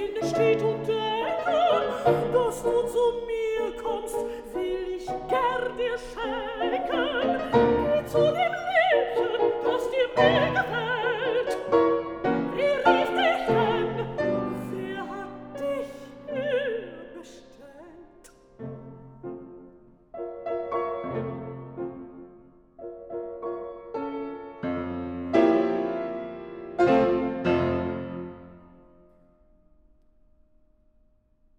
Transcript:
Sinne steht und denken, dass du zu mir kommst, will ich gern dir schenken. Geh zu dem Liebchen, das dir mehr gefällt.